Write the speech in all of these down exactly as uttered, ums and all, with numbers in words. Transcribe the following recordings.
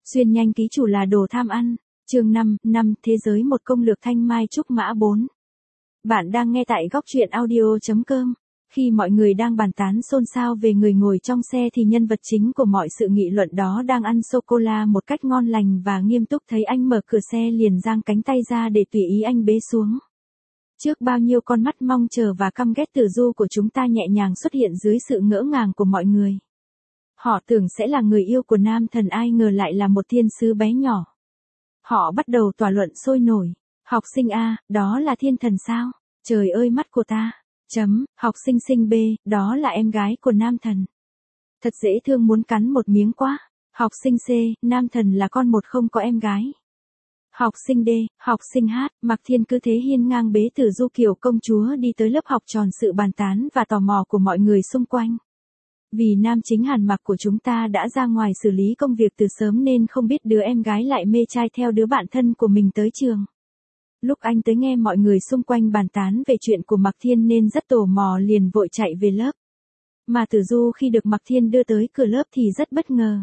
Xuyên nhanh ký chủ là đồ tham ăn. Chương năm, năm Thế giới một công lược thanh mai trúc mã bốn. Bạn đang nghe tại góc truyện audio chấm com. Khi mọi người đang bàn tán xôn xao về người ngồi trong xe thì nhân vật chính của mọi sự nghị luận đó đang ăn sô-cô-la một cách ngon lành và nghiêm túc. Thấy anh mở cửa xe liền giang cánh tay ra để tùy ý anh bế xuống. Trước bao nhiêu con mắt mong chờ và căm ghét Tử Du của chúng ta nhẹ nhàng xuất hiện dưới sự ngỡ ngàng của mọi người. Họ tưởng sẽ là người yêu của nam thần, ai ngờ lại là một thiên sứ bé nhỏ. Họ bắt đầu thảo luận sôi nổi. Học sinh A, đó là thiên thần sao? Trời ơi mắt của ta. Chấm, học sinh sinh B, đó là em gái của nam thần. Thật dễ thương, muốn cắn một miếng quá. Học sinh C, nam thần là con một không có em gái. Học sinh D, học sinh H, Mạc Thiên cứ thế hiên ngang bế Tử Du kiểu công chúa đi tới lớp học, tròn sự bàn tán và tò mò của mọi người xung quanh. Vì nam chính Hàn Mặc của chúng ta đã ra ngoài xử lý công việc từ sớm nên không biết đứa em gái lại mê trai theo đứa bạn thân của mình tới trường. Lúc anh tới nghe mọi người xung quanh bàn tán về chuyện của Mạc Thiên nên rất tò mò, liền vội chạy về lớp. Mà Tử Du khi được Mạc Thiên đưa tới cửa lớp thì rất bất ngờ.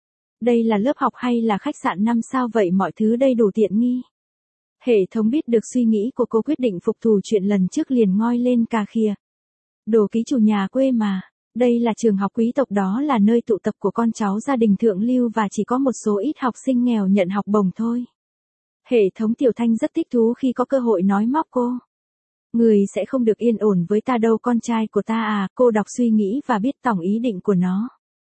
Đây là lớp học hay là khách sạn năm sao vậy, mọi thứ đầy đủ tiện nghi. Hệ thống biết được suy nghĩ của cô, quyết định phục thù chuyện lần trước liền ngoi lên cà khịa. Đồ ký chủ nhà quê mà. Đây là trường học quý tộc, đó là nơi tụ tập của con cháu gia đình thượng lưu và chỉ có một số ít học sinh nghèo nhận học bổng thôi. Hệ thống Tiểu Thanh rất thích thú khi có cơ hội nói móc cô. Người sẽ không được yên ổn với ta đâu con trai của ta à, cô đọc suy nghĩ và biết tổng ý định của nó.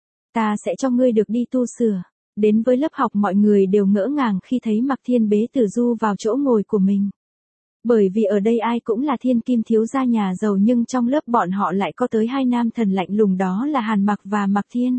Ta sẽ cho ngươi được đi tu sửa. Đến với lớp học mọi người đều ngỡ ngàng khi thấy Mạc Thiên bế Tử Du vào chỗ ngồi của mình. Bởi vì ở đây ai cũng là thiên kim thiếu gia nhà giàu, nhưng trong lớp bọn họ lại có tới hai nam thần lạnh lùng, đó là Hàn Mặc và Mạc Thiên.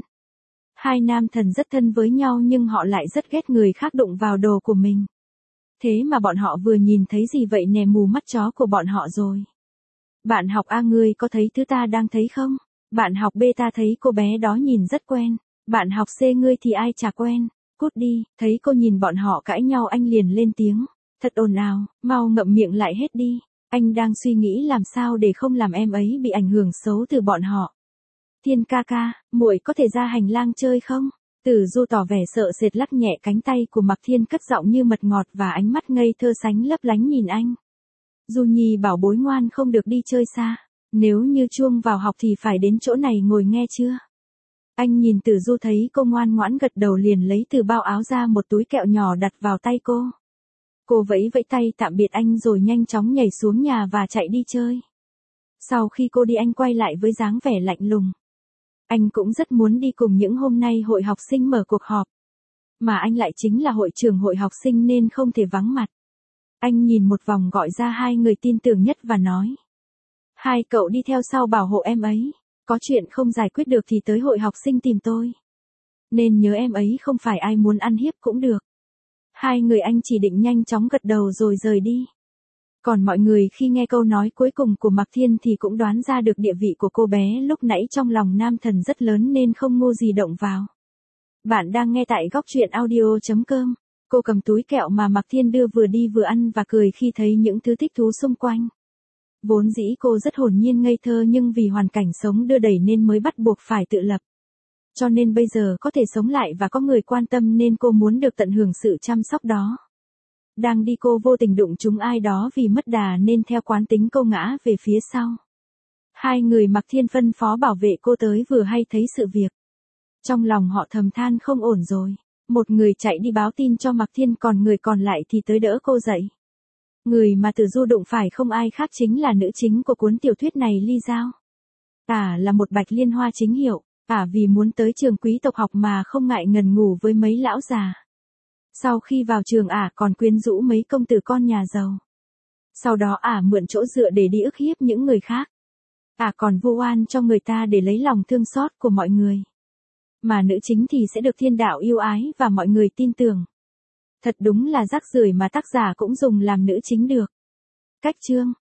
Hai nam thần rất thân với nhau nhưng họ lại rất ghét người khác đụng vào đồ của mình. Thế mà bọn họ vừa nhìn thấy gì vậy nè, mù mắt chó của bọn họ rồi. Bạn học A, ngươi có thấy thứ ta đang thấy không? Bạn học B, ta thấy cô bé đó nhìn rất quen. Bạn học C, ngươi thì ai chả quen. Cút đi. Thấy cô nhìn bọn họ cãi nhau anh liền lên tiếng. Thật ồn ào, mau ngậm miệng lại hết đi. Anh đang suy nghĩ làm sao để không làm em ấy bị ảnh hưởng xấu từ bọn họ. Thiên ca ca, muội có thể ra hành lang chơi không? Tử Du tỏ vẻ sợ sệt lắc nhẹ cánh tay của Mạc Thiên, cất giọng như mật ngọt và ánh mắt ngây thơ sánh lấp lánh nhìn anh. Du Nhi bảo bối ngoan không được đi chơi xa. Nếu như chuông vào học thì phải đến chỗ này ngồi nghe chưa? Anh nhìn Tử Du thấy cô ngoan ngoãn gật đầu liền lấy từ bao áo ra một túi kẹo nhỏ đặt vào tay cô. Cô vẫy vẫy tay tạm biệt anh rồi nhanh chóng nhảy xuống nhà và chạy đi chơi. Sau khi cô đi anh quay lại với dáng vẻ lạnh lùng. Anh cũng rất muốn đi cùng, những hôm nay hội học sinh mở cuộc họp. Mà anh lại chính là hội trưởng hội học sinh nên không thể vắng mặt. Anh nhìn một vòng gọi ra hai người tin tưởng nhất và nói. Hai cậu đi theo sau bảo hộ em ấy. Có chuyện không giải quyết được thì tới hội học sinh tìm tôi. Nên nhớ em ấy không phải ai muốn ăn hiếp cũng được. Hai người anh chỉ định nhanh chóng gật đầu rồi rời đi. Còn mọi người khi nghe câu nói cuối cùng của Mạc Thiên thì cũng đoán ra được địa vị của cô bé lúc nãy trong lòng nam thần rất lớn nên không ngu gì động vào. Bạn đang nghe tại góc truyện audio chấm com. Cô cầm túi kẹo mà Mạc Thiên đưa vừa đi vừa ăn và cười khi thấy những thứ thích thú xung quanh. Vốn dĩ cô rất hồn nhiên ngây thơ nhưng vì hoàn cảnh sống đưa đẩy nên mới bắt buộc phải tự lập. Cho nên bây giờ có thể sống lại và có người quan tâm nên cô muốn được tận hưởng sự chăm sóc đó. Đang đi cô vô tình đụng trúng ai đó, vì mất đà nên theo quán tính cô ngã về phía sau. Hai người Mạc Thiên phân phó bảo vệ cô tới vừa hay thấy sự việc. Trong lòng họ thầm than không ổn rồi. Một người chạy đi báo tin cho Mạc Thiên, còn người còn lại thì tới đỡ cô dậy. Người mà Tử Du đụng phải không ai khác chính là nữ chính của cuốn tiểu thuyết này, Ly Giao. Ả là một bạch liên hoa chính hiệu. Ả vì muốn tới trường quý tộc học mà không ngại ngần ngủ với mấy lão già. Sau khi vào trường Ả còn quyến rũ mấy công tử con nhà giàu. Sau đó Ả mượn chỗ dựa để đi ức hiếp những người khác. Ả còn vu oan cho người ta để lấy lòng thương xót của mọi người. Mà nữ chính thì sẽ được thiên đạo yêu ái và mọi người tin tưởng. Thật đúng là rác rưởi mà tác giả cũng dùng làm nữ chính được. Cách chương